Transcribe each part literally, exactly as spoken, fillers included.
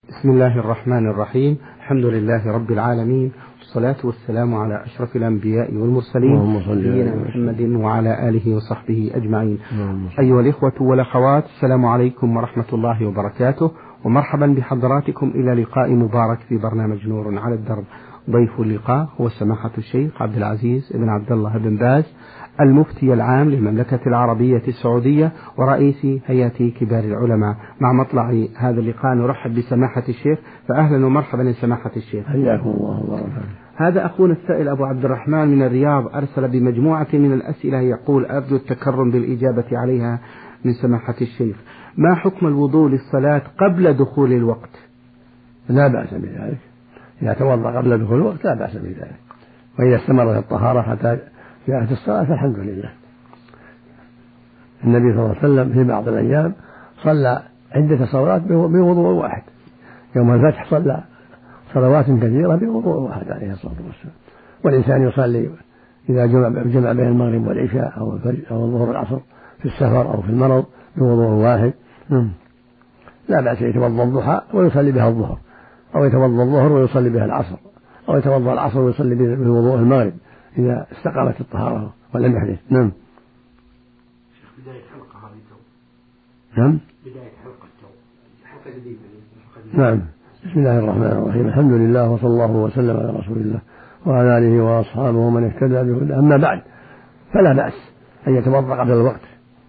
بسم الله الرحمن الرحيم. الحمد لله رب العالمين، والصلاة والسلام على أشرف الأنبياء والمرسلين نبينا محمد وعلى آله وصحبه أجمعين. أيها الإخوة والأخوات، السلام عليكم ورحمة الله وبركاته، ومرحبا بحضراتكم إلى لقاء مبارك في برنامج نور على الدرب. ضيف اللقاء هو سماحة الشيخ عبد العزيز بن عبد الله بن باز، المفتي العام للمملكة العربية السعودية ورئيس هيئة كبار العلماء. مع مطلع هذا اللقاء نرحب بسماحة الشيخ، فأهلا ومرحبا لسماحة الشيخ. حياكم الله وبارك. هذا أخونا السائل أبو عبد الرحمن من الرياض أرسل بمجموعة من الأسئلة، يقول أرجو التكرم بالإجابة عليها من سماحة الشيخ. ما حكم الوضوء للصلاة قبل دخول الوقت؟ لا بأس بذلك، إذا توضأ قبل دخول الوقت لا بأس بذلك، وإذا استمرت الطهارة حتى جاءت الصلاة فالحمد لله. النبي صلى الله عليه وسلم في بعض الأيام صلى عدة صلوات بوضوء واحد، يوم الفتح صلى صلوات كثيرة بوضوء واحد عليه الصلاة والسلام. والإنسان يصلي إذا جمع, جمع بين المغرب والعشاء أو الفجر أو الظهر والعصر في السفر أو في المرض بوضوء واحد، لا بأس يتوضأ الضحى ويصلي بها الظهر، أو يتوضأ الظهر ويصلي بها العصر، أو يتوضأ العصر ويصلي بوضوء المغرب إذا استقامت الطهارة ولم يحدث. نعم. بداية حلقة هذه تو. نعم. بداية حلقة تو. حلقة جديدة. نعم. بسم الله الرحمن الرحيم. الحمد لله وصلى الله وسلم على رسول الله وعلى آله وأصحابه ومن اهتدى بهداه. أما بعد، فلا بأس أن يتوضأ قبل الوقت،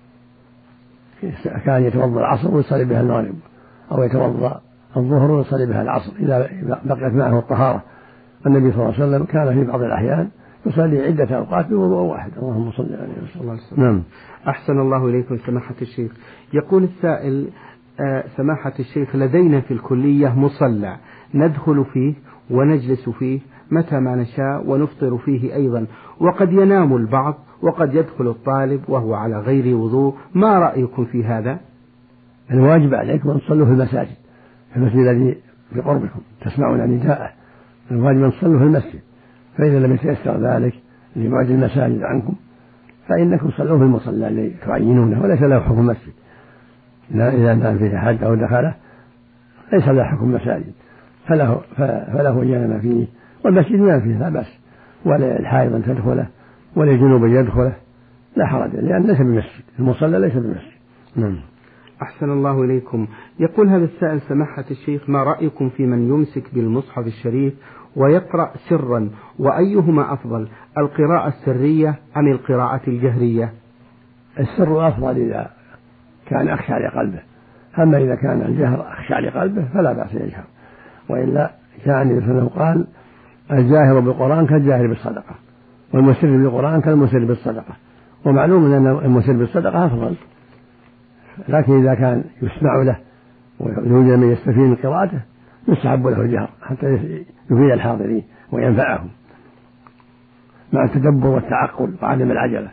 كان يتوضأ العصر ويصلي بها المغرب، أو يتوضأ الظهر ويصلي بها العصر إذا بقيت معه الطهارة. النبي صلى الله عليه وسلم كان في بعض الأحيان يصلي عدة أوقات بوضوء واحد. اللهم صل عليه وسلم. نعم. أحسن الله إليكم سماحة الشيخ. يقول السائل: آه سماحة الشيخ، لدينا في الكلية مصلى ندخل فيه ونجلس فيه متى ما نشاء ونفطر فيه أيضا، وقد ينام البعض وقد يدخل الطالب وهو على غير وضوء، ما رأيكم في هذا؟ الواجب عليكم أن تصلوا في المساجد، في المسجد الذي بقربكم تسمعون نداءه، الواجب أن تصلوا في المسجد. فإذا لم يتيسر ذلك لبعد المساجد عنكم فإنكم صلوا في المصلى الذي تعينونه وليس له حكم مسجد. إذا نام فيه أحد أو دخله ليس له حكم مساجد، فله, فله ينام فيه، والمسجد ينام فيه لا بأس، ولا الحائض أن تدخله ولا الجنوب يدخله، لا حرج، لأن ليس بمسجد، المصلى ليس بمسجد. نعم. أحسن الله إليكم. يقول هذا السائل: سماحة الشيخ، ما رأيكم في من يمسك بالمصحف الشريف ويقرأ سرا، وأيهما أفضل، القراءة السرية أم القراءة الجهرية؟ السر أفضل إذا كان أخشع لقلبه، أما إذا كان الجهر أخشع لقلبه فلا بأس يجهر، وإلا كان مثله قال: الجاهر بالقرآن كالجاهر بالصدقة، والمسر بالقرآن كالمسر بالصدقة. ومعلوم أن المسر بالصدقة أفضل، لكن إذا كان يسمع له ويوجد من يستفيد من قراءته يستحب له الجهر حتى يفيد الحاضرين وينفعهم مع التدبر والتعقل وعدم العجلة.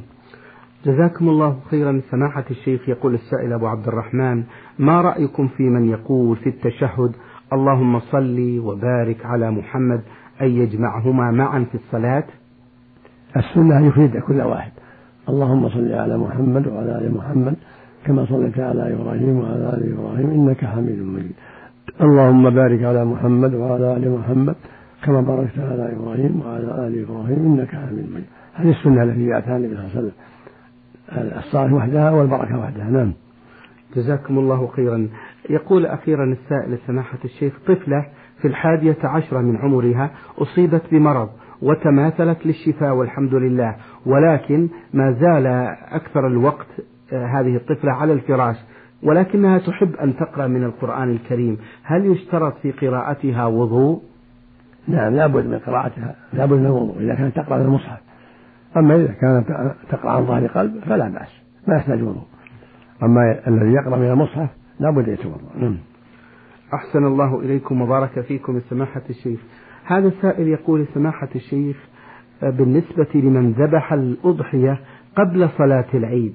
جزاكم الله خيرا سماحة الشيخ. يقول السائل أبو عبد الرحمن: ما رأيكم في من يقول في التشهد: اللهم صل وبارك على محمد، أي يجمعهما معا في الصلاة؟ السنة يفيد كل واحد: اللهم صل على محمد وعلى آل محمد كما صليت على إبراهيم وعلى آل إبراهيم إنك حميد مجيد، اللهم بارك على محمد وعلى آل محمد كما باركت على إبراهيم وعلى آل إبراهيم إنك حميد مجيد. هذه السنة التي جاءتها النبي صلى الله عليه وسلم، الصلاة وحدها والبركة وحدها. نعم. جزاكم الله خيرا. يقول أخيرا السائل: سماحة الشيخ، طفلة في الحادية عشرة من عمرها أصيبت بمرض وتماثلت للشفاء والحمد لله، ولكن ما زال أكثر الوقت هذه الطفلة على الفراش، ولكنها تحب أن تقرأ من القرآن الكريم، هل يشترط في قراءتها وضوء؟ نعم، لابد من قراءتها، لابد من الوضوء إذا كانت تقرأ من المصحف. أما إذا كانت تقرأ عن ظهر قلب فلا بأس، ما يحتاج وضوء. أما الذي يقرأ من المصحف لابد يتوضأ. أحسن الله إليكم وبارك فيكم سماحة الشيخ. هذا السائل يقول: سماحة الشيخ، بالنسبة لمن ذبح الأضحية قبل صلاة العيد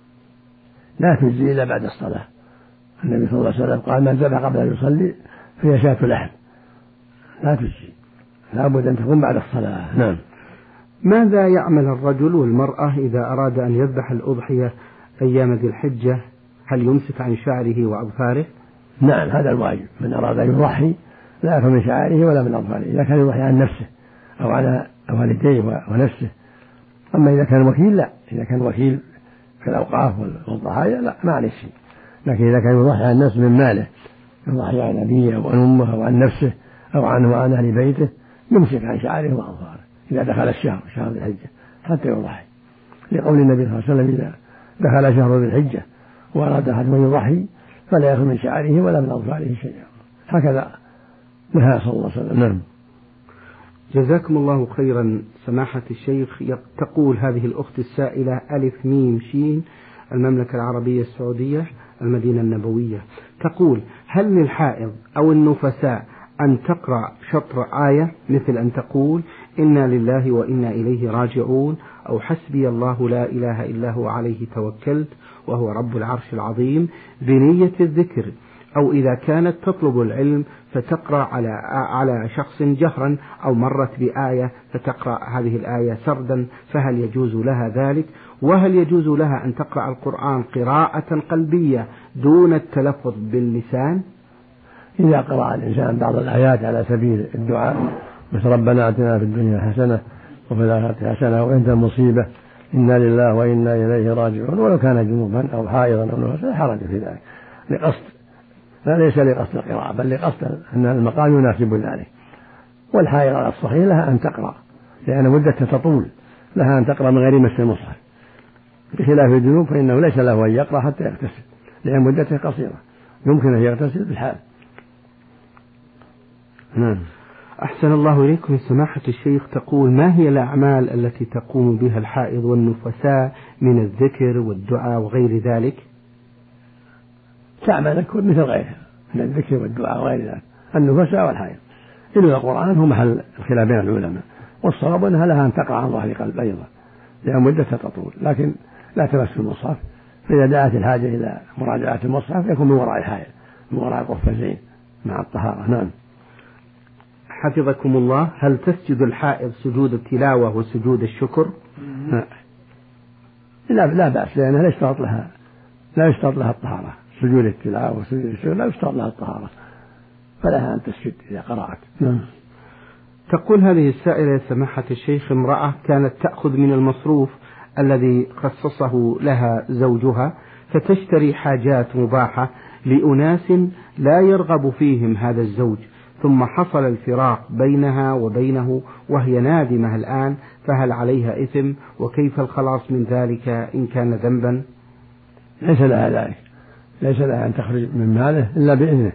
لا تجزي إلا بعد الصلاة. النبي صلى الله عليه وسلم قال: من ذبح قبل أن يصلي فهي شاة لحم، لا تجزي، لابد أن تكون بعد الصلاة. نعم. ماذا يعمل الرجل والمرأة إذا أراد أن يذبح الأضحية أيام ذي الحجة؟ هل يمسك عن شعره وأظفاره؟ نعم هذا الواجب، من أراد أن يضحي لا يأكل من شعائره ولا من أظفاره، إذا كان يضحي عن نفسه أو على والديه ونفسه. أما إذا كان وكيل لا، إذا كان وكيل في الأوقاف والضحايا لا ما عليه شيء، لكن إذا كان يضحي عن نفسه من ماله، يضحي عن أبيه أو عن أمه أو عن نفسه أو عنه وعن أهل بيته، يمسك عن شعائره وأظفاره إذا دخل الشهر شهر ذي الحجة حتى يضحي، لقول النبي صلى الله عليه وسلم إذا دخل شهر ذي الحجة وأراد أحد أن يضحي فلا يأخذ من شعائره ولا من أظفاره شيئا، هكذا نهى صلى الله عليه وسلم. نعم. جزاكم الله خيرا سماحة الشيخ. تقول هذه الأخت السائلة ألف ميم شين، المملكة العربية السعودية، المدينة النبوية، تقول: هل للحائض أو النفساء أن تقرأ شطر آية مثل أن تقول إنا لله وإنا إليه راجعون، أو حسبي الله لا إله إلا هو عليه توكلت وهو رب العرش العظيم، بنية الذكر، أو إذا كانت تطلب العلم فتقرأ على على شخص جهرا، أو مرت بآية فتقرأ هذه الآية سردا، فهل يجوز لها ذلك؟ وهل يجوز لها أن تقرأ القرآن قراءة قلبية دون التلفظ باللسان؟ إذا قرأ الإنسان بعض الآيات على سبيل الدعاء مثل ربنا آتنا في الدنيا حسنة وفي الآخرة حسنة وإن المصيبة إنا لله وإنا إليه راجعون، ولو كان جنوبا أو حائضا أو نفسا حرج في ذلك، لقصد لا ليس لقصد القراءة بل لقصد أن المقام يناسب ذلك. والحائض على الصحيح لها أن تقرأ لأن مدتها تطول، لها أن تقرأ من غير مس المصحف، بخلاف الجنوب فإنه ليس له أن يقرأ حتى يغتسل لأن مدته قصيرة، يمكن أن يغتسل بالحال. نعم. أحسن الله إليكم سماحة الشيخ. تقول: ما هي الأعمال التي تقوم بها الحائض والنفساء من الذكر والدعاء وغير ذلك؟ تعمل مثل غيرها من الذكر والدعاء وغير ذلك، النفساء والحائض، إلا القرآن هو محل الخلاف بين العلماء، والصواب أنها لها أن تقرأ عن ظهر قلب أيضا لأن مدتها تطول، لكن لا تمس المصحف، فإذا دعت الحاجة إلى مراجعة المصحف يكون من وراء الحائض من وراء القفازين مع الطهارة. نعم. حفظكم الله. هل تسجد الحائض سجود التلاوة وسجود الشكر؟ لا لا بأس، لأنها لا يشترط لها لا يشترط لها الطهارة، سجود التلاوة وسجود الشكر لا يشترط لها الطهارة، فلها أن تسجد إذا قرأت. نعم. تقول هذه السائلة سماحة الشيخ: امرأة كانت تأخذ من المصروف الذي خصصه لها زوجها فتشتري حاجات مباحة لأناس لا يرغب فيهم هذا الزوج، ثم حصل الفراق بينها وبينه وهي نادمة الآن، فهل عليها إثم؟ وكيف الخلاص من ذلك إن كان ذنبا؟ ليس لها ذلك، ليس لها أن تخرج من ماله إلا بإذنه،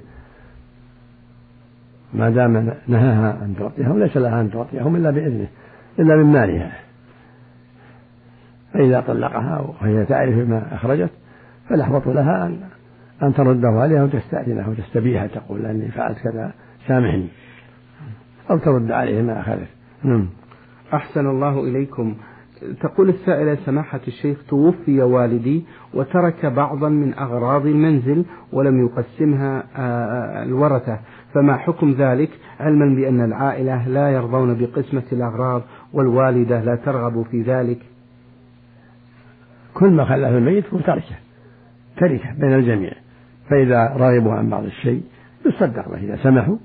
ما دام نهاها أن تعطيهم ليس لها أن تعطيهم إلا بإذنه إلا من مالها، فإذا طلقها وهي تعرف ما أخرجت فالأحوط لها أن أن ترده عليها وتستأذنه وتستبيح، تقول لأني فعلت كذا سامحني، أو ترد عليه ما أخذت. نعم. أحسن الله إليكم. تقول السائلة سماحة الشيخ: توفي والدي وترك بعضا من أغراض المنزل ولم يقسمها الورثة، فما حكم ذلك، علما بأن العائلة لا يرضون بقسمة الأغراض والوالدة لا ترغب في ذلك؟ كل ما خلاه الميت هو تركه تركه بين الجميع، فإذا رغبوا عن بعض الشيء يصدق به إذا سمحوا،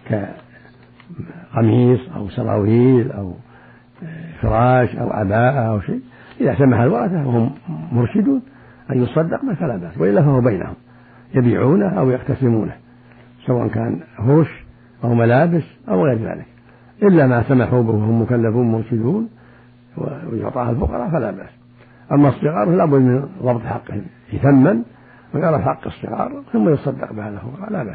كقميص أو سراويل أو فراش أو عباءة أو شيء، إذا سمح الورثة وهم مرشدون أن يصدق به فلا بأس، وإلا فهو بينهم يبيعونه أو يقتسمونه، سواء كان فرش أو ملابس أو غير ذلك، إلا ما سمحوا به وهم مكلفون مرشدون ويعطاها الفقراء فلا بأس. أما الصغار فلا بد من ضبط حقهم، يثمن ويعرف حق الصغار ثم يصدق بها الفقراء لا بأس.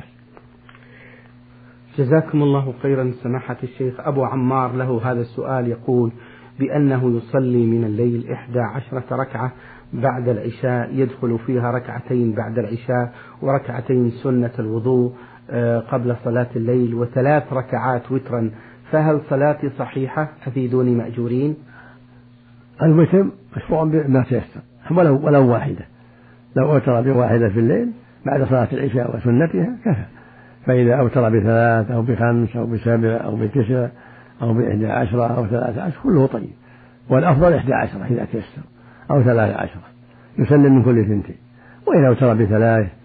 جزاكم الله خيرا سماحة الشيخ. أبو عمار له هذا السؤال، يقول بأنه يصلي من الليل إحدى عشرة ركعة بعد العشاء، يدخل فيها ركعتين بعد العشاء وركعتين سنة الوضوء قبل صلاة الليل وثلاث ركعات وترا، فهل صلاتي صحيحة؟ أفيدوني مأجورين. الوتر مشروع بما تيسر، ولو ولو واحدة، لو أوتر بواحدة في الليل بعد صلاة العشاء وسنتها كفى، فإذا أوتر بثلاث أو بخمس أو بسبع أو بتسع أو بإحدى عشرة أو ثلاثة عشر كله طيب، والأفضل إحدى عشرة إذا تيسر أو ثلاثة عشرة، يسلم من كل ثنتين، وإذا أوتر بثلاث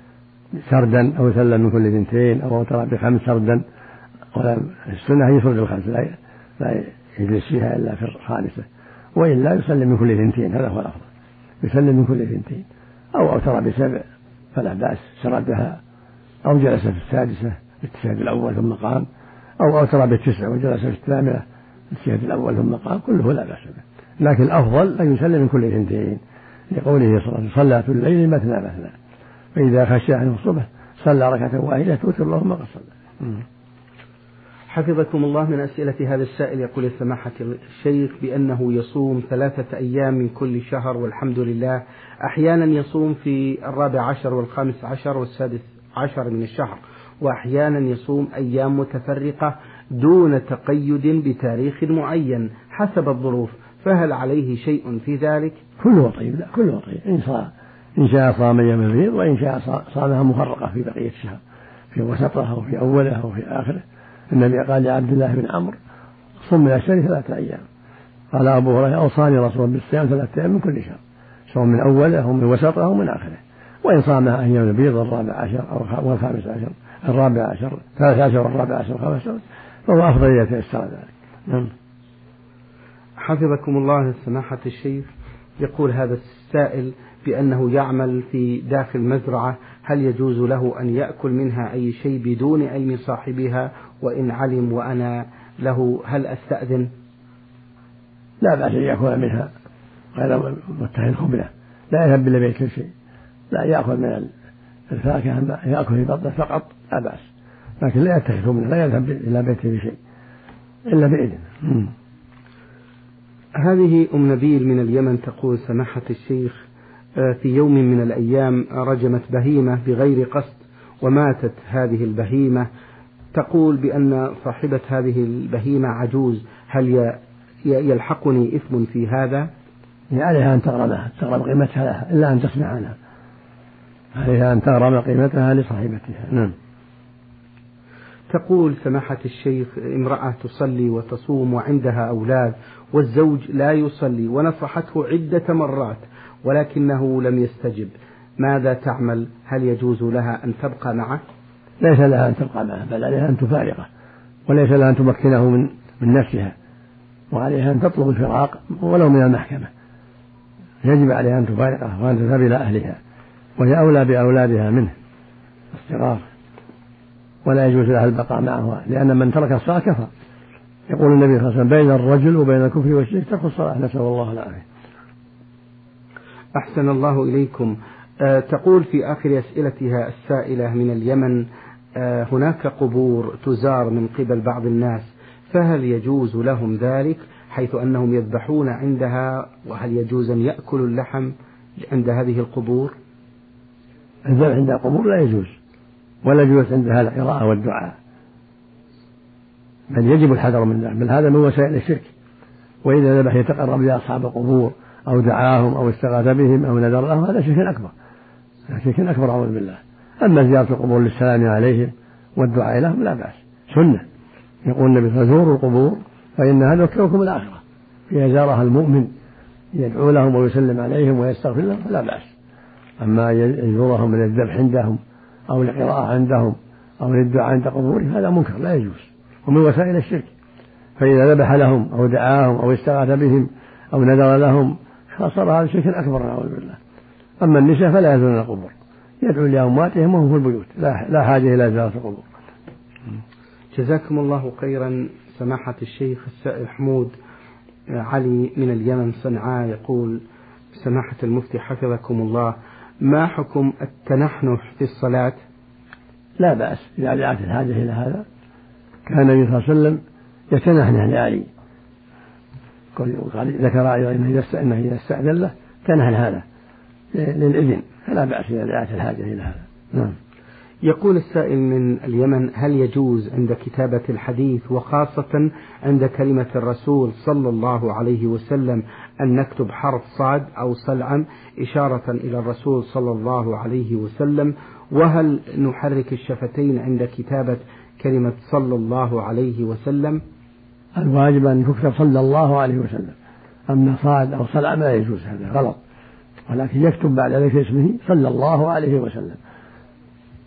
سردا أو يسلم من كل ثنتين أو أوتر بخمس سردا. السنة هي يفرد الخمس لا يجلس فيها إلا في الخامسة، وإلا يسلم من كل ثنتين، هذا هو الأفضل، يسلم من كل ثنتين أو أوتر بسبع فلا بأس سردها، أو جلس في السادسة في التشهد الأول ثم قام، أو أوتر بالتسع وجلس في الثامنة في التشهد الأول ثم قام، كله لا بأس به، لكن الأفضل أن يسلم من كل ثنتين لقوله صلى الله عليه وسلم صلاة الليل مثنى مثنى، فإذا خشى عنه الصبح صلى ركعة واحدة توتر له ما قد صلى. حفظكم الله، من أسئلة هذا السائل يقول سماحة الشيخ بأنه يصوم ثلاثة أيام من كل شهر والحمد لله، أحيانا يصوم في الرابع عشر والخامس عشر والسادس عشر من الشهر، وأحيانا يصوم أيام متفرقة دون تقيد بتاريخ معين حسب الظروف، فهل عليه شيء في ذلك؟ كله طيب، لا كله طيب، إن صام إن شاء صام أيام البيض، وإن شاء صامها مفرقة في بقية الشهر، في وسطها وفي أولها وفي آخره. النبي قال لعبد الله بن عمرو صم من الشهر ثلاثة أيام، قال أبو هريرة أوصاني رسول الله بالصيام ثلاثة أيام من كل شهر، سواء من أوله ومن وسطه ومن آخره، وإن صامها أيام البيض الرابع عشر أو الخامس عشر الرابع عشر ثالث عشر والرابع عشر والخامس عشر فهو أفضل يتيسر ذلك. نعم. حفظكم الله سماحة الشيخ، يقول هذا السائل بأنه يعمل في داخل مزرعة، هل يجوز له أن يأكل منها أي شيء بدون علم صاحبها؟ وإن علم وأنا له هل أستأذن؟ لا بأس أن يأكل منها غير متخذ خبلة، لا يذهب إلا بيت شيء، لا يأكل من الفاكهة، يأكل في بطنه فقط لا بأس، لكن لا يتخذ منها، لا يذهب إلى بيته بشيء إلا بإذن. هذه أم نبيل من اليمن تقول سماحة الشيخ في يوم من الأيام رجمت بهيمة بغير قصد وماتت هذه البهيمة، تقول بأن صاحبة هذه البهيمة عجوز، هل يلحقني إثم في هذا؟ عليها أن تغرمها تغرم قيمتها لها إلا أن تسمع عنها، عليها أن تغرم قيمتها لصاحبتها. نعم. تقول سماحة الشيخ امرأة تصلي وتصوم وعندها أولاد والزوج لا يصلي ونصحته عدة مرات ولكنه لم يستجب، ماذا تعمل؟ هل يجوز لها أن تبقى معه؟ ليس لها أن تبقى معه، بل عليها أن تفارقه، وليس لها أن تمكنه من, من نفسها، وعليها أن تطلب الفراق ولو من المحكمة، يجب عليها أن تفارقه وأن تذهب إلى أهلها، وهي أولى بأولادها منه الصغار، ولا يجوز لها البقاء معه، لأن من ترك الصلاة كفر. يقول النبي صلى الله عليه وسلم بين الرجل وبين الكفر والشرك ترك الصلاة، نسأل الله العافية. أحسن الله إليكم. أه تقول في آخر أسئلتها السائلة من اليمن أه هناك قبور تزار من قبل بعض الناس، فهل يجوز لهم ذلك حيث أنهم يذبحون عندها؟ وهل يجوز أن يأكلوا اللحم عند هذه القبور؟ الذبح عند القبور لا يجوز، ولا يجوز عندها القراءة والدعاء، بل يجب الحذر من ذلك، بل هذا من وسائل الشرك. وإذا ذبح يتقرب لأصحاب القبور أو دعاهم أو استغاث بهم أو نذر لهم، هذا شرك أكبر، شرك أكبر أعوذ بالله. أما زيارة القبور للسلام عليهم والدعاء لهم لا بأس، سنة. يقول النبي صلى الله عليه وسلم زوروا القبور فإنها ذكركم الآخرة، فيها زارها المؤمن يدعو لهم ويسلم عليهم ويستغفر لهم فلا بأس. أما يزورهم من الذبح عندهم أو القراءة عندهم أو للدعاء عند قبورهم هذا منكر لا يجوز، ومن وسائل الشرك. فإذا ذبح لهم أو دعاهم أو استغاث بهم أو نذر لهم فصار هذا شرك أكبر نعوذ بالله. أما النساء فلا يزورن القبور، يدعو لأمواتهم وهم في البيوت، لا, لا حاجة إلى زيارة القبور. جزاكم الله خيرا سماحة الشيخ. السائل حمود علي من اليمن صنعاء يقول سماحة المفتي حفظكم الله، ما حكم التنحنح في الصلاة؟ لا بأس إذا دعت الحاجة إلى هذا. كان النبي صلى الله عليه وسلم يتنحنح لعلي، ذكر أيضا أنه إذا استأذن له تنحن هذا للإذن، فلا بأس إذا دعت الحاجة إلى هذا. نعم. يقول السائل من اليمن هل يجوز عند كتابة الحديث وخاصة عند كلمة الرسول صلى الله عليه وسلم أن نكتب حرف صاد أو صلعم إشارة إلى الرسول صلى الله عليه وسلم؟ وهل نحرك الشفتين عند كتابة كلمة صلى الله عليه وسلم؟ الواجب أن يكتب صلى الله عليه وسلم، أما صاد أو صلعم لا يجوز، هذا غلط، ولكن يكتب بعد ذلك اسمه صلى الله عليه وسلم.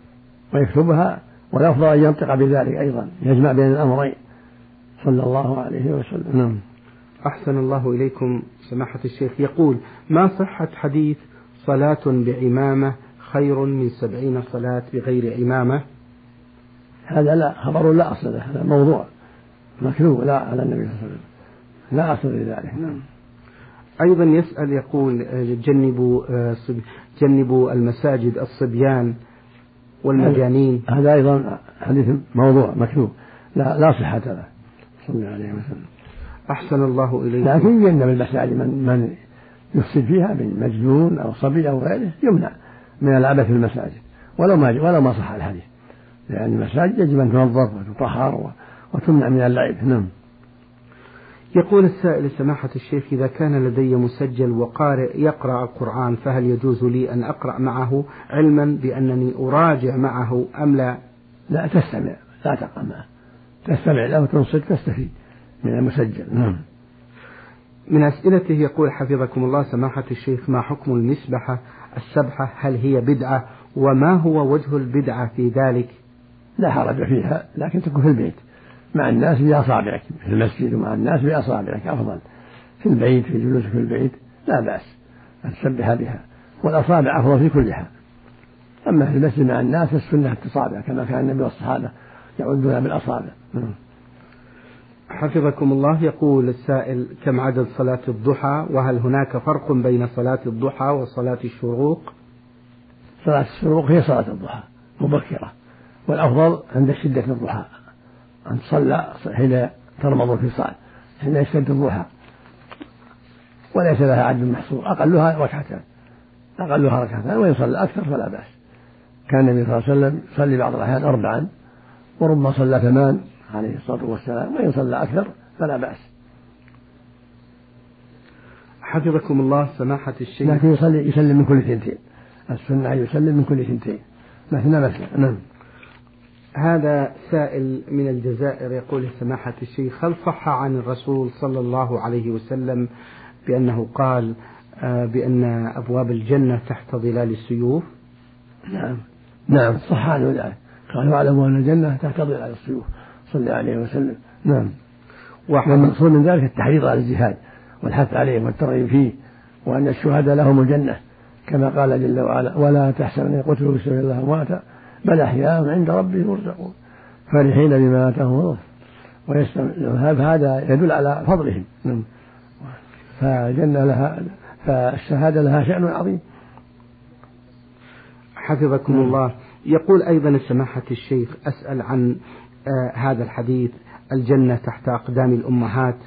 ويكتبها، والأفضل أن ينطق بذلك أيضا، يجمع بين الأمرين صلى الله عليه وسلم. نعم. أحسن الله إليكم سماحة الشيخ. يقول: ما صحة حديث صلاة بعمامة خير من سبعين صلاة بغير عمامة؟ هذا لا خبر لا أصل له، هذا موضوع مكذوب لا على النبي صلى الله عليه وسلم، لا أصل لذلك. نعم. أيضا يسأل يقول: جنبوا جنبوا المساجد الصبيان والمجانين. هذا أيضا حديث موضوع مكذوب لا لا صحة له صلى الله عليه وسلم. أحسن الله إليكم. لكن يجنب المساجد من, من يفسد فيها من مجنون أو صبي أو غيره يمنع من العبث في المساجد ولو ما ولو ما صح الحديث، لأن المساجد يجب أن تنظف وتطهر وتمنع من اللعب. نعم. يقول السائل: سماحة الشيخ، إذا كان لدي مسجل وقارئ يقرأ القرآن فهل يجوز لي أن أقرأ معه علما بأنني أراجع معه أم لا؟ لا تستمع، لا تقرأ معه، تستمع له وتنصت تستفيد من المسجل. نعم. من أسئلته يقول حفظكم الله سماحة الشيخ: ما حكم المسبحة السبحة؟ هل هي بدعة؟ وما هو وجه البدعة في ذلك؟ لا حرج فيها، لكن تكون في البيت مع الناس بأصابعك، في المسجد ومع الناس بأصابعك أفضل. في البيت في جلوسك في البيت لا بأس أن تسبح بها، والأصابع أفضل في كل حال. أما في المسجد مع الناس السنة التصابع كما كان النبي والصحابة يعدون بالأصابع. حفظكم الله. يقول السائل: كم عدد صلاة الضحى؟ وهل هناك فرق بين صلاة الضحى وصلاة الشروق؟ صلاة الشروق هي صلاة الضحى مبكرة، والأفضل عند شدة الضحى أن تصلى حين ترمض الفصال، حين يشتد الضحى، وليس لها عدد محصور، أقلها ركعتان أقلها ركعتان وإن صلى أكثر فلا بأس. كان النبي صلى الله عليه وسلم يصلي بعض الأحيان أربعا وربما صلى ثمان عليه الصلاة والسلام، وإن صلى أكثر فلا بأس. حفظكم الله سماحة الشيخ. لكن يصلي يسلم من كل ثنتين، السنة يسلم من كل ثنتين مثنى مثنى. نعم. هذا سائل من الجزائر يقول: سماحة الشيخ، هل صح عن الرسول صلى الله عليه وسلم بأنه قال بأن أبواب الجنة تحت ظلال السيوف؟ نعم نعم صح عنه ذلك، قال: واعلموا أن الجنة تحت ظلال السيوف صلى الله عليه وسلم. نعم. والمقصود من ذلك التحريض على الجهاد والحث عليه والترغيب فيه، وأن الشهداء لهم الجنة كما قال جل وعلا: ولا تحسبن قتلوا في سبيل الله أمواتا بل أحياء عند ربهم يرزقون فرحين بما آتاهم الله ويستمعون. هذا يدل على فضلهم. فالجنة لها فالشهادة لها شأن عظيم. حفظكم م. الله. يقول أيضا سماحة الشيخ: أسأل عن آه هذا الحديث: الجنة تحت أقدام الأمهات.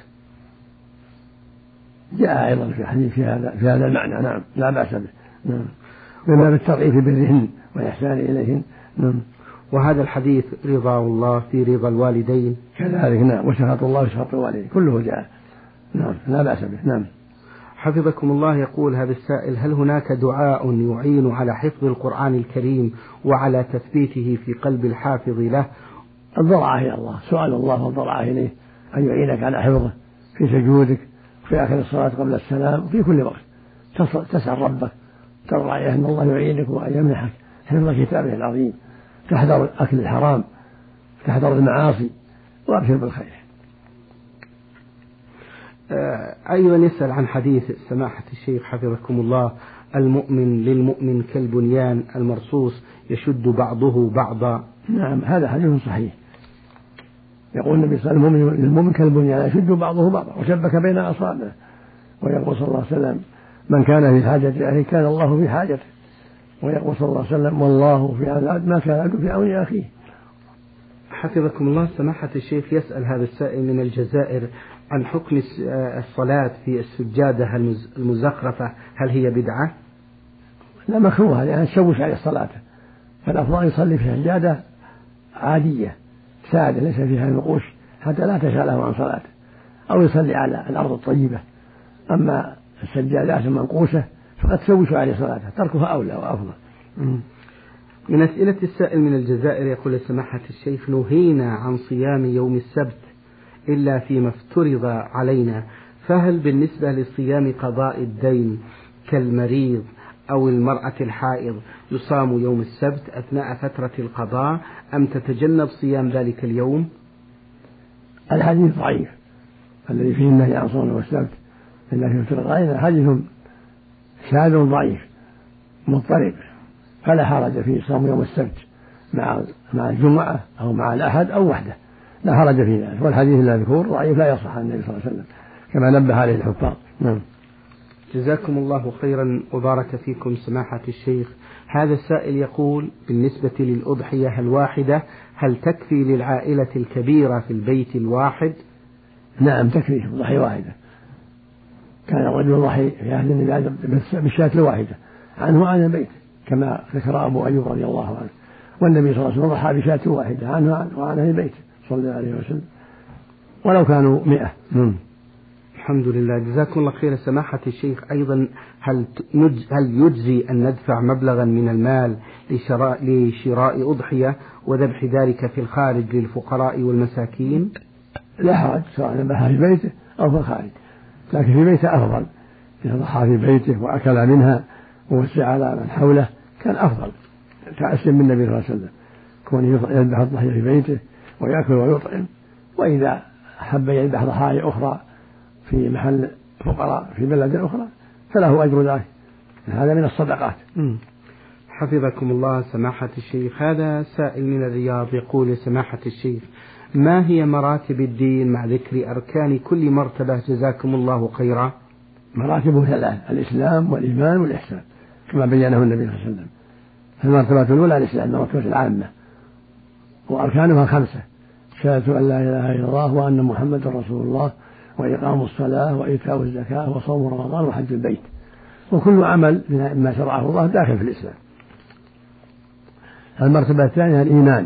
جاء أيضا في حديث في هذا في هذا المعنى. نعم لا بأس به. نعم. من باب الترغيب برهن والإحسان إليهن. نعم. وهذا الحديث: رضا الله في رضا الوالدين. كذلك. نعم. وشهادة الله وشهادة الوالدين كله جاء. نعم لا بأس به. نعم. حفظكم الله. يقول هذا السائل: هل هناك دعاء يعين على حفظ القرآن الكريم وعلى تثبيته في قلب الحافظ له؟ الضراعة إلى الله، سؤال الله والضراعة إليه أن يعينك على حفظه في سجودك في آخر الصلاة قبل السلام في كل وقت، تسأل ربك ترى أن الله يعينك وأن يمنحك حفظ كتابه العظيم، تحذر أكل الحرام، تحذر المعاصي، وأبشر بالخير. أيضا يسأل عن حديث سماحة الشيخ حفظكم الله: المؤمن للمؤمن كالبنيان المرصوص يشد بعضه بعضا. نعم هذا حديث صحيح. يقول النبي صلى الله عليه وسلم: المؤمن كالبنيان يشد بعضه بعضا وشبك بين أصابعه. ويقول صلى الله عليه وسلم: من كان في حاجة أخيه كان الله في حاجته. ويقول صلى الله عليه وسلم: والله في عون ما كان عبد في عون أخيه. حفظكم الله سماحة الشيخ. يسأل هذا السائل من الجزائر عن حكم الصلاة في السجادة المزخرفة، هل هي بدعة؟ لا مكروه، لأن تشوش على الصلاة، فالأفضل يصلي في سجادة عادية سادة ليس فيها نقوش حتى لا تشغله عن صلاته، أو يصلي على الأرض الطيبة. أما السجادات المنقوشة فقد تشوش على صلاته، تركها أولى وأفضل. من أسئلة السائل من الجزائر يقول: سماحة الشيخ، نهينا عن صيام يوم السبت إلا فيما افترض علينا، فهل بالنسبة للصيام قضاء الدين كالمريض أو المرأة الحائض يصام يوم السبت أثناء فترة القضاء أم تتجنب صيام ذلك اليوم؟ الحديث ضعيف الذي فيه النهي عن صوم يوم السبت إلا في فترة الغائب حديث شاذ ضعيف مضطرب، فلا حرج في صوم يوم السبت مع مع الجمعة أو مع الأحد أو وحده، لا حرج في ذلك. والحديث المذكور ضعيف لا يصح عن النبي صلى الله عليه وسلم كما نبه عليه الحفاظ. نعم. جزاكم الله خيرا وبارك فيكم سماحة الشيخ. هذا السائل يقول بالنسبة للأضحية الواحدة هل تكفي للعائلة الكبيرة في البيت الواحد؟ نعم تكفي أضحية واحدة. كان الرجل يضحي في عهد النبي بالشاة الواحدة عنه وعن البيت كما ذكر أبو أيوب رضي الله عنه، والنبي صلى الله عليه وسلم ضحى بشاة واحدة عنه وعن أهل البيت صلى الله عليه وسلم ولو كانوا مئة. الحمد لله. جزاكم الله خير سماحة الشيخ. أيضا هل هل يجزي أن ندفع مبلغا من المال لشراء, لشراء أضحية وذبح ذلك في الخارج للفقراء والمساكين؟ لا حرج سواء ذبحها في بيته أو في الخارج، لكن في بيته أفضل. إذا ضحى في بيته وأكل منها ووسع على من حوله كان أفضل تأسم من النبي صلى الله عليه وسلم كون يذبح الضحية في بيته ويأكل ويطعم، وإذا حب يذبح ضحايا أخرى في محل فقراء في بلد أخرى فله أجر ذلك، هذا من الصدقات. حفظكم الله سماحة الشيخ. هذا سائل من الرياض يقول سماحة الشيخ ما هي مراتب الدين مع ذكر أركان كل مرتبة جزاكم الله خيرا؟ مراتبه ثلاث: الإسلام والإيمان والإحسان كما بينه النبي صلى الله عليه وسلم. المرتبة الأولى الإسلام المرتبة العامة وأركانها خمسة: شهادة أن لا إله إلا الله وأن محمد رسول الله وإقام الصلاة وإيتاء الزكاة وصوم رمضان وحج البيت، وكل عمل مما شرعه الله داخل في الإسلام. المرتبة الثانية الإيمان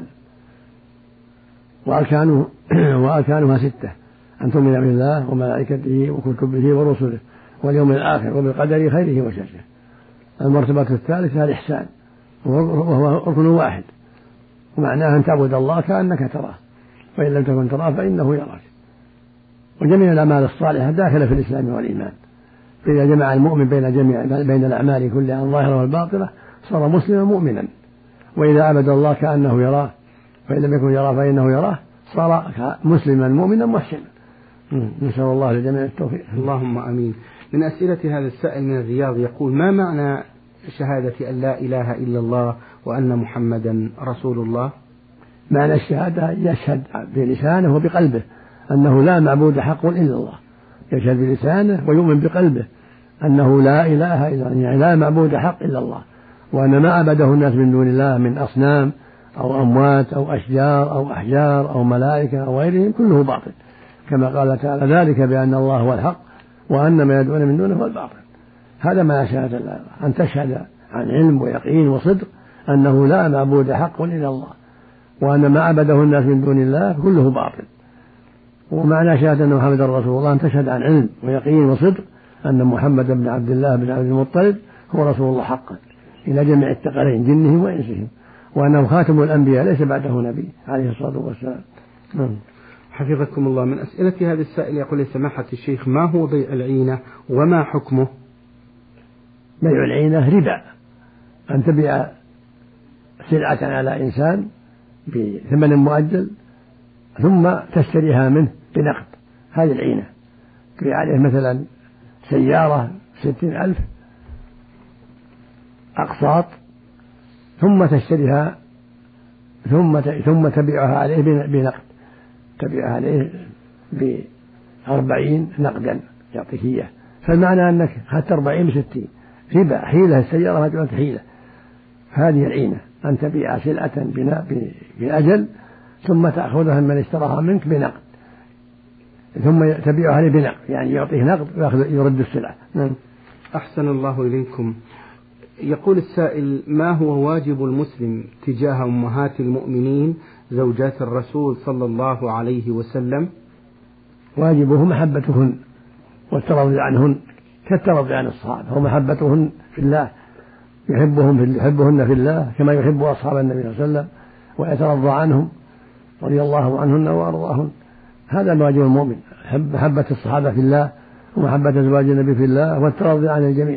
وأركانه وأركانها ستة: أن تؤمن بالله وملائكته وكتبه ورسله واليوم الآخر وبالقدر خيره وشره. المرتبة الثالثة الإحسان وهو ركن واحد ومعناه أن تعبد الله كأنك تراه فإن لم تكن تراه فإنه يراك. وجميع الأعمال الصالحة داخلة في الإسلام والإيمان، فإذا جمع المؤمن بين جميع بين الأعمال كلها الظاهرة والباطنة صار مسلما مؤمنا، وإذا عبد الله كأنه يراه فإن لم يكن يراه فإنه يراه صار مسلما مؤمنا محسنا. نسأل الله لجميع التوفيق. اللهم آمين. من أسئلة هذا السائل من الرياض يقول ما معنى شهادة أن لا إله إلا الله وأن محمدا رسول الله؟ معنى الشهادة يشهد بلسانه وبقلبه أنه لا معبود حق إلا الله، يشهد بلسانه ويؤمن بقلبه أنه لا إله إلا الله، يعني لا معبود حق إلا الله، وأن ما عبده الناس من دون الله من أصنام أو أموات أو أشجار أو أحجار أو ملائكة أو غيرهم كله باطل، كما قال تعالى ذلك بأن الله هو الحق وأن ما يدعون من دونه هو الباطل. هذا ما شهادة الله، أن تشهد عن علم ويقين وصدق أنه لا معبود حق إلا الله وأن ما عبده الناس من دون الله كله باطل. ومعنى شهادة أن محمد رسول الله أن تشهد عن علم ويقين وصدق أن محمد بن عبد الله بن عبد المطلب هو رسول الله حقا إلى جميع الثقلين جنهم وإنسهم، وأنه خاتم الأنبياء ليس بعده نبي عليه الصلاة والسلام. حفظكم الله. من أسئلة هذا السائل يقول لسماحة الشيخ ما هو بيع العينة وما حكمه؟ بيع العينة ربا، أن تبيع سلعة على إنسان بثمن مؤجل ثم تشتريها منه بنقد، هذه العينة. تبيع عليه مثلا سيارة ستين ألف أقساط ثم تشتريها ثم ثم تبيعها عليه بنقد، تبيعها عليه بأربعين نقدا يعطيك إياه، فالمعنى أنك أخذت أربعين بستين ربا، حيلة السيارة ما جاءت حيلة. هذه العينة أن تبيع سلعة بأجل ثم تأخذها من اشتراها منك بنقد ثم تبيعها عليه بنقد، يعني يعطيه نقد ويأخذ يرد السلعة. أحسن الله إليكم. يقول السائل ما هو واجب المسلم تجاه أمهات المؤمنين زوجات الرسول صلى الله عليه وسلم؟ واجبه محبتهن والترضي عنهن كالترضي عن الصحابة، ومحبتهن في الله، يحبهم يحبهن في الله كما يحب أصحاب النبي صلى الله عليه وسلم ويترضى عنهم رضي الله عنهن وأرضاهن. هذا واجب المؤمن، محبة الصحابة في الله ومحبة أزواج النبي في الله والترضي عن الجميع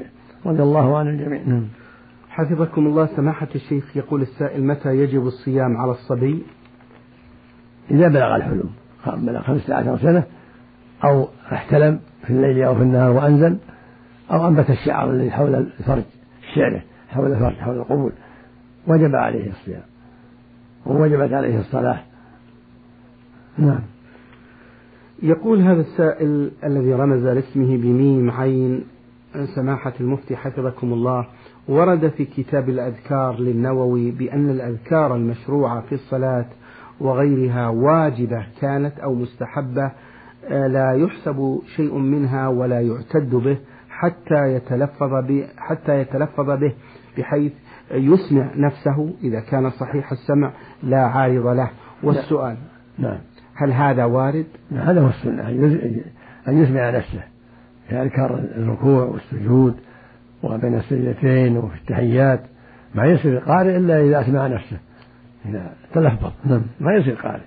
رضي الله عن الجميع. حفظكم الله سماحة الشيخ، يقول السائل: متى يجب الصيام على الصبي؟ إذا بلغ الحلم، بلغ خمسة عشر سنة أو احتلم في الليل أو في النهار وأنزل، أو أنبت الشعر الذي حول الفرج، الشعر حول الفرج حول القبول، وجب عليه الصيام ووجبت عليه الصلاة. نعم. يقول هذا السائل الذي رمز لاسمه بميم عين: سماحة المفتي حفظكم الله، ورد في كتاب الأذكار للنووي بأن الأذكار المشروعة في الصلاة وغيرها واجبة كانت أو مستحبة لا يحسب شيء منها ولا يعتد به حتى يتلفظ به حتى يتلفظ به بحيث يسمع نفسه إذا كان صحيح السمع لا عارض له. والسؤال: نعم، هل هذا وارد؟ هذا هو السنة، أن يسمع نفسه في أذكار الركوع والسجود وبين السجدتين وفي التحيات، ما يصير قارئ إلا إذا أسمع نفسه، إذا تلفظ ما يصير قارئ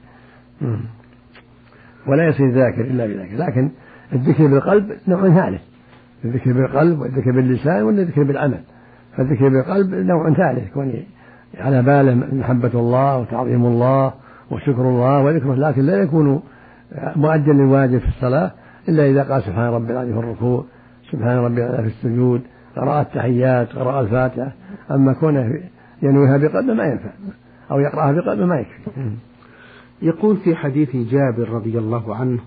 ولا يصير ذاكر إلا بذاكر. لكن الذكر بالقلب نوع ثالث، الذكر بالقلب والذكر باللسان والذكر بالعمل. فالذكر بالقلب نوع ثالث، يكون على باله محبة الله وتعظيم الله وشكر الله وذكره، لكن لا يكون مؤديا للواجب في الصلاة إلا إذا قال سبحان ربي العظيم في الركوع، سبحان ربي العظيم في السجود، قراءة التحيات، قراءة الفاتحة. أما كونه ينويها بقلبه ما ينفع، أو يقرأها بقلبه ما يكفي. يقول في حديث جابر رضي الله عنه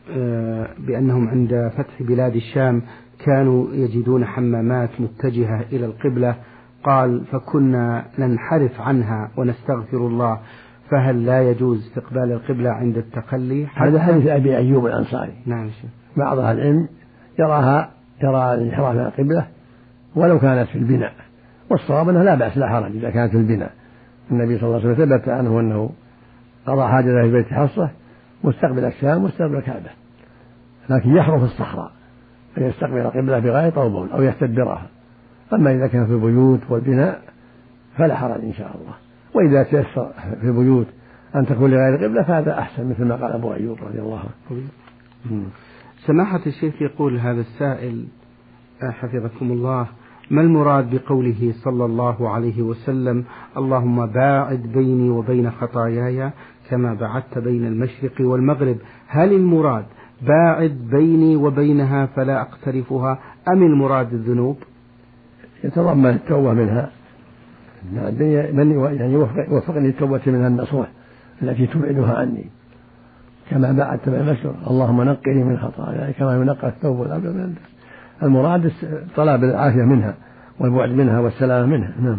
بأنهم عند فتح بلاد الشام كانوا يجدون حمامات متجهة إلى القبلة، قال: فكنا ننحرف عنها ونستغفر الله، فهل لا يجوز استقبال القبلة عند التخلي؟ هذا حديث أبي أيوب الأنصاري. نعم شيخ. بعض أهل العلم يراها يرى الانحراف عن القبلة ولو كانت في البناء، والصواب أنها لا بأس لا حرج إذا كانت في البناء. النبي صلى الله عليه وسلم ثبت عنه أنه قضى حاجته في بيت حفصة مستقبل الشام مستقبل الكعبة، لكن يحرم في الصحراء فيستقبل القبلة بغاية أو بول أو يستدبرها. أما إذا كان في البيوت والبناء فلا حرج إن شاء الله، وإذا تيسر في البيوت أن تكون لغير القبلة فهذا أحسن، مثل ما قال أبو أيوب رضي الله عنه. سماحة الشيخ، يقول هذا السائل حفظكم الله: ما المراد بقوله صلى الله عليه وسلم: اللهم باعد بيني وبين خطاياي كما بعدت بين المشرق والمغرب؟ هل المراد باعد بيني وبينها فلا أقترفها، أم المراد الذنوب؟ يتضمن التوبة منها، من يعني يوفقني التوبة منها النصوح التي تبعدها عني كما بعدت بين المشرق، اللهم نقني من خطاياي كما ينقى الثوب الأبيض من الدنس. المراد طلب العافية منها والبعد منها والسلام منها. نعم.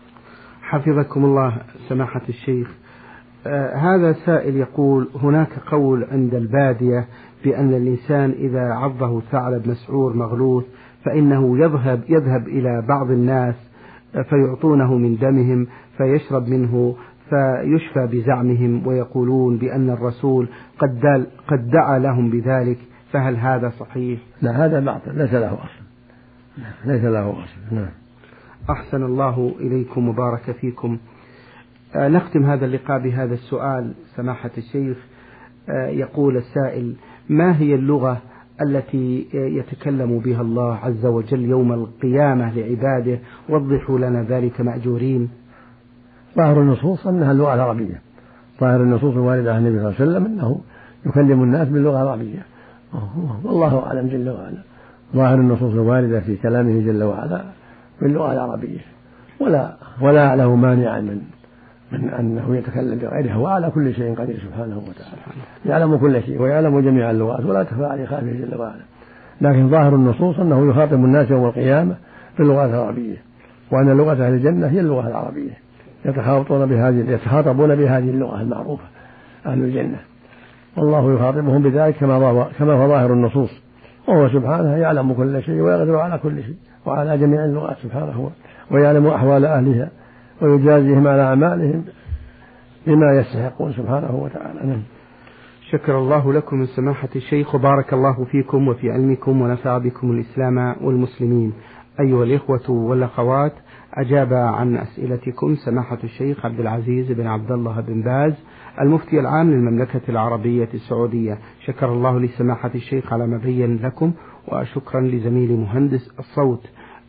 حفظكم الله سماحة الشيخ، آه هذا سائل يقول: هناك قول عند البادية بأن الإنسان إذا عضه ثعلب مسعور مغلوث فإنه يذهب يذهب إلى بعض الناس فيعطونه من دمهم فيشرب منه فيشفى بزعمهم، ويقولون بأن الرسول قد, دال قد دعا لهم بذلك، فهل هذا صحيح؟ لا، هذا باطل، ليس له أصل، ليس له أصل. نعم. أحسن الله إليكم وبارك فيكم. آه نختم هذا اللقاء بهذا السؤال سماحة الشيخ. آه يقول السائل: ما هي اللغة التي يتكلم بها الله عز وجل يوم القيامة لعباده؟ وضحوا لنا ذلك مأجورين. ظاهر النصوص أنها اللغة العربية، ظاهر النصوص الواردة عن النبي صلى الله عليه وسلم أنه يكلم الناس باللغة العربية، والله أعلم جل وعلا. ظاهر النصوص الواردة في كلامه جل وعلا باللغة العربية، ولا ولا أعلم مانعا من من أنه يتكلم بغيرها، وعلى كل شيء قدير سبحانه وتعالى، يعلم كل شيء ويعلم جميع اللغات ولا تخفى عليه خافية جل وعلا. لكن ظاهر النصوص أنه يخاطب الناس يوم القيامة باللغة العربية، وأن لغة أهل الجنة هي اللغة العربية، يتخاطبون بهذه يتخاطبون بهذه اللغة المعروفة أهل الجنة، والله يخاطبهم بذلك كما كما هو ظاهر النصوص، وهو سبحانه يعلم كل شيء ويقدر على كل شيء وعلى جميع اللغات سبحانه، ويعلم أحوال أهلها ويجازيهم على أعمالهم بما يستحقون سبحانه وتعالى. شكر الله لكم من سماحة الشيخ، وبارك الله فيكم وفي علمكم ونفع بكم الإسلام والمسلمين. أيها الإخوة والأخوات، أجاب عن أسئلتكم سماحة الشيخ عبد العزيز بن عبد الله بن باز المفتي العام للمملكة العربية السعودية. شكر الله لسماحة الشيخ على ما بين لكم، وشكرا لزميل مهندس الصوت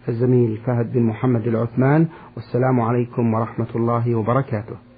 الزميل فهد بن محمد العثمان، والسلام عليكم ورحمة الله وبركاته.